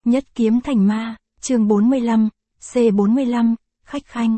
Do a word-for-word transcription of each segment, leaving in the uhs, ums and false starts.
Nhất kiếm thành ma, chương bốn mươi lăm, C bốn mươi lăm, khách khanh.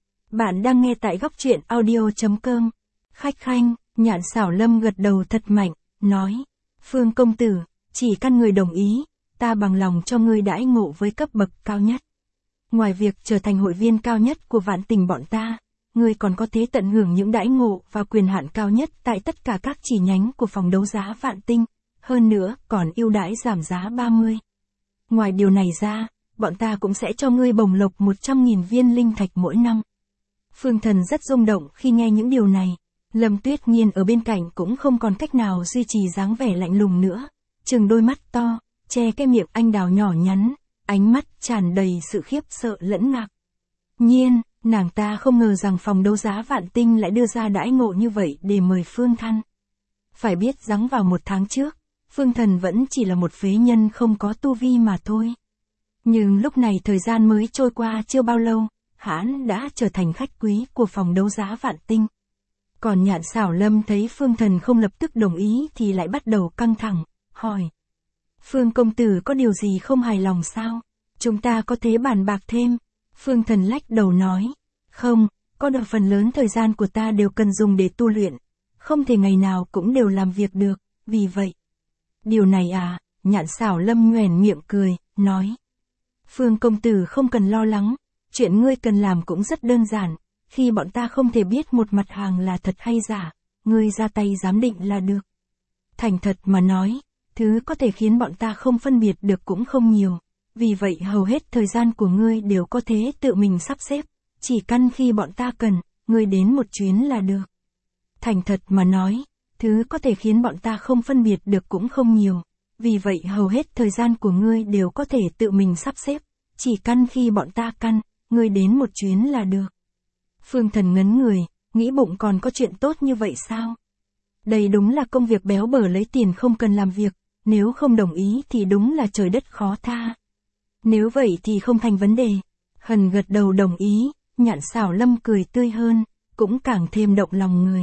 Bạn đang nghe tại góc truyện audio.com. Khách khanh, Nhạn Xảo Lâm gật đầu thật mạnh, nói. Phương công tử, chỉ căn người đồng ý, ta bằng lòng cho ngươi đãi ngộ với cấp bậc cao nhất. Ngoài việc trở thành hội viên cao nhất của Vạn Tình bọn ta, ngươi còn có thể tận hưởng những đãi ngộ và quyền hạn cao nhất tại tất cả các chi nhánh của phòng đấu giá Vạn Tinh, hơn nữa còn ưu đãi giảm giá ba mươi. Ngoài điều này ra, bọn ta cũng sẽ cho ngươi bổng lộc một trăm nghìn viên linh thạch mỗi năm. Phương Thần rất rung động khi nghe những điều này. Lâm Tuyết Nghiên ở bên cạnh cũng không còn cách nào duy trì dáng vẻ lạnh lùng nữa, trừng đôi mắt to, che cái miệng anh đào nhỏ nhắn, ánh mắt tràn đầy sự khiếp sợ lẫn ngạc nhiên. Nàng ta không ngờ rằng phòng đấu giá Vạn Tinh lại đưa ra đãi ngộ như vậy để mời Phương Thần. Phải biết rằng vào một tháng trước, Phương Thần vẫn chỉ là một phế nhân không có tu vi mà thôi. Nhưng lúc này thời gian mới trôi qua chưa bao lâu, hắn đã trở thành khách quý của phòng đấu giá Vạn Tinh. Còn Nhạn Xảo Lâm thấy Phương Thần không lập tức đồng ý thì lại bắt đầu căng thẳng, hỏi. Phương công tử có điều gì không hài lòng sao? Chúng ta có thể bàn bạc thêm. Phương Thần lách đầu nói. Không, có được phần lớn thời gian của ta đều cần dùng để tu luyện. Không thể ngày nào cũng đều làm việc được, vì vậy. Điều này à, Nhạn Xảo Lâm nhoẻn miệng cười, nói. Phương công tử không cần lo lắng, chuyện ngươi cần làm cũng rất đơn giản. Khi bọn ta không thể biết một mặt hàng là thật hay giả, ngươi ra tay giám định là được. Thành thật mà nói, thứ có thể khiến bọn ta không phân biệt được cũng không nhiều. Vì vậy hầu hết thời gian của ngươi đều có thể tự mình sắp xếp, chỉ căn khi bọn ta cần, ngươi đến một chuyến là được. Thành thật mà nói, thứ có thể khiến bọn ta không phân biệt được cũng không nhiều. Vì vậy hầu hết thời gian của ngươi đều có thể tự mình sắp xếp, chỉ căn khi bọn ta căn, ngươi đến một chuyến là được. Phương Thần ngấn người, nghĩ bụng còn có chuyện tốt như vậy sao? Đây đúng là công việc béo bở lấy tiền không cần làm việc, nếu không đồng ý thì đúng là trời đất khó tha. Nếu vậy thì không thành vấn đề. Hần gật đầu đồng ý, Nhạn Xảo Lâm cười tươi hơn, cũng càng thêm động lòng người.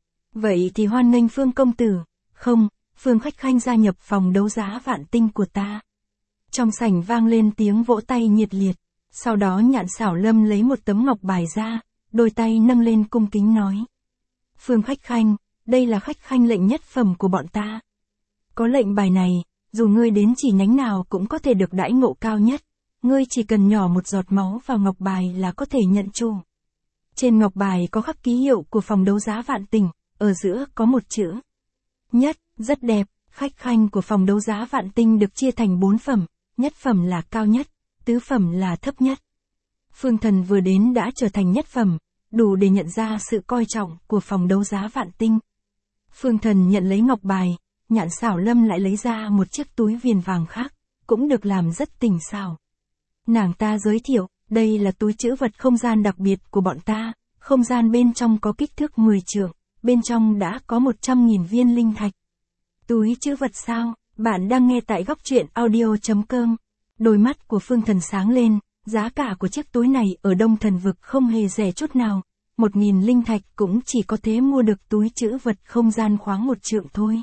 Vậy thì hoan nghênh Phương công tử, không, Phương khách khanh gia nhập phòng đấu giá Vạn Tinh của ta. Trong sảnh vang lên tiếng vỗ tay nhiệt liệt, sau đó Nhạn Xảo Lâm lấy một tấm ngọc bài ra, đôi tay nâng lên cung kính nói. Phương khách khanh, đây là khách khanh lệnh nhất phẩm của bọn ta. Có lệnh bài này, dù ngươi đến chỉ nhánh nào cũng có thể được đãi ngộ cao nhất, ngươi chỉ cần nhỏ một giọt máu vào ngọc bài là có thể nhận chủ. Trên ngọc bài có khắc ký hiệu của phòng đấu giá Vạn Tinh, ở giữa có một chữ nhất, rất đẹp. Khách khanh của phòng đấu giá Vạn Tinh được chia thành bốn phẩm, nhất phẩm là cao nhất, tứ phẩm là thấp nhất. Phương Thần vừa đến đã trở thành nhất phẩm, đủ để nhận ra sự coi trọng của phòng đấu giá Vạn Tinh. Phương Thần nhận lấy ngọc bài, Nhạn Xảo Lâm lại lấy ra một chiếc túi viền vàng khác, cũng được làm rất tinh xảo. Nàng ta giới thiệu, đây là túi trữ vật không gian đặc biệt của bọn ta, không gian bên trong có kích thước mười trượng, bên trong đã có một trăm nghìn viên linh thạch. Túi trữ vật sao? Bạn đang nghe tại góc truyện audio.com. Đôi mắt của Phương Thần sáng lên, giá cả của chiếc túi này ở Đông Thần Vực không hề rẻ chút nào. Một nghìn linh thạch cũng chỉ có thể mua được túi trữ vật không gian khoảng một trượng thôi.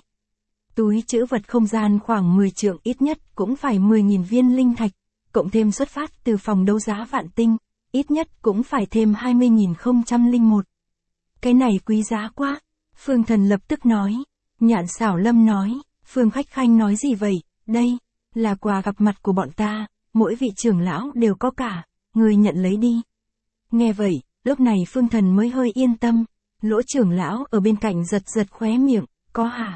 Túi trữ vật không gian khoảng mười trượng ít nhất cũng phải mười nghìn viên linh thạch, cộng thêm xuất phát từ phòng đấu giá Vạn Tinh, ít nhất cũng phải thêm hai mươi nghìn không trăm lẻ một. Cái này quý giá quá, Phương Thần lập tức nói. Nhạn Xảo Lâm nói, Phương khách khanh nói gì vậy, đây là quà gặp mặt của bọn ta, mỗi vị trưởng lão đều có cả, người nhận lấy đi. Nghe vậy, lúc này Phương Thần mới hơi yên tâm, Lỗ trưởng lão ở bên cạnh giật giật khóe miệng, có hả?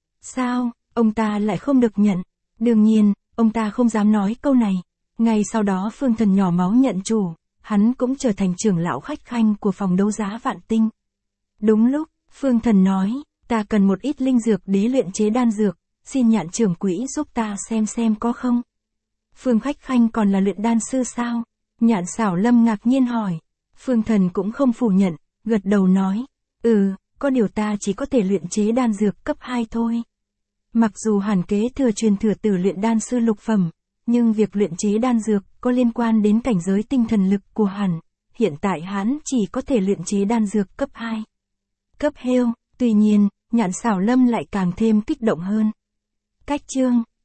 Sao, ông ta lại không được nhận? Đương nhiên, ông ta không dám nói câu này. Ngay sau đó Phương Thần nhỏ máu nhận chủ, hắn cũng trở thành trưởng lão khách khanh của phòng đấu giá Vạn Tinh. Đúng lúc, Phương Thần nói, ta cần một ít linh dược để luyện chế đan dược, xin Nhạn trưởng quỹ giúp ta xem xem có không. Phương khách khanh còn là luyện đan sư sao? Nhạn Xảo Lâm ngạc nhiên hỏi. Phương Thần cũng không phủ nhận, gật đầu nói, ừ, có điều ta chỉ có thể luyện chế đan dược cấp hai thôi. Mặc dù hẳn kế thừa truyền thừa từ luyện đan sư lục phẩm, nhưng việc luyện chế đan dược có liên quan đến cảnh giới tinh thần lực của hắn, hiện tại hắn chỉ có thể luyện chế đan dược cấp hai. Cấp heo, tuy nhiên, Nhạn Xảo Lâm lại càng thêm kích động hơn. Cách chương